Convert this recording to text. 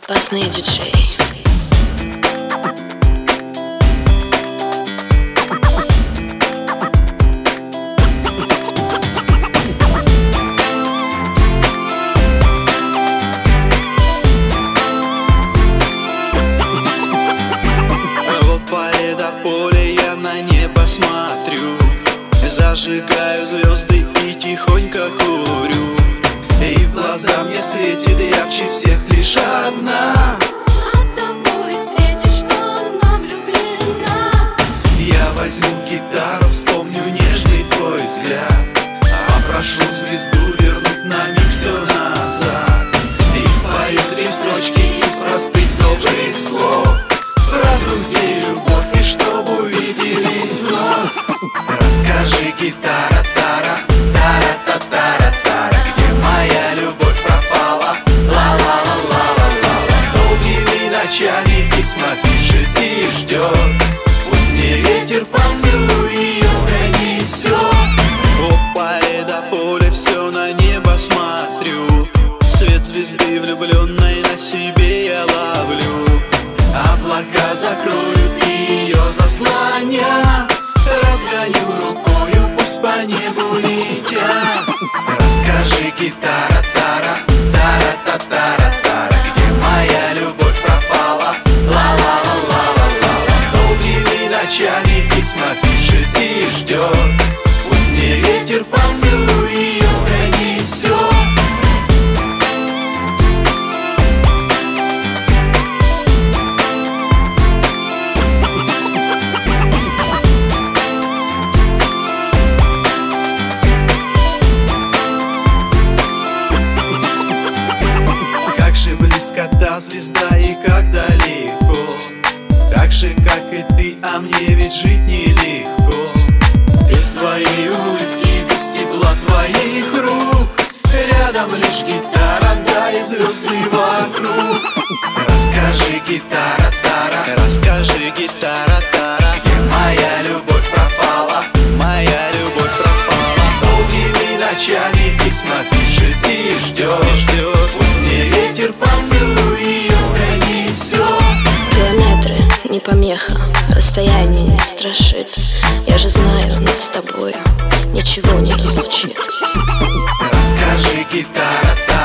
Опасный диджей. До поля я на небо смотрю, зажигаю звезды и тихонько курю. И в глаза мне светит ярче всех лишь одна. От того и светит, что она влюблена. Я возьму гитару, вспомню нежный твой взгляд, попрошу звезду вернуть на миг все назад. И спою 3 строчки из простых добрых слов про друзей, любовь, и чтобы увиделись вновь. Расскажи, гитара, тара, тара, та, тара, тара, где моя любовь пропала? Ла-ла-ла-ла-ла-ла. Долгими ночами письма пишет и ждет. Пусть мне ветер поцелуй ее пронесет. От поля до поля все на небо смотрю, свет звезды влюбленной на себе я ловлю. Облака закроют ее заслоня, разгоню рукою, пусть по небу летят. Расскажи, гитара, тара, тара, та, тара, тара, где моя любовь пропала? Ла-ла-ла-ла-ла-ла. Долгими ночами письма пишет и ждет. Пусть мне ветер поцелуй ее пронесет. Близко та звезда и как далеко, так же, как и ты, а мне ведь жить нелегко. Без твоей улыбки, без тепла твоих рук, рядом лишь гитара, да и звезды вокруг. Расскажи, гитара, тара, расскажи, гитара, тара, где моя любовь пропала? Моя любовь пропала. Долгими ночами письма пишет и ждет. Пусть мне ветер поцелуй ее пронесет. Километры не помеха, расстояние не страшит. Я же знаю, нас с тобой ничего не разлучит. Расскажи, гитара,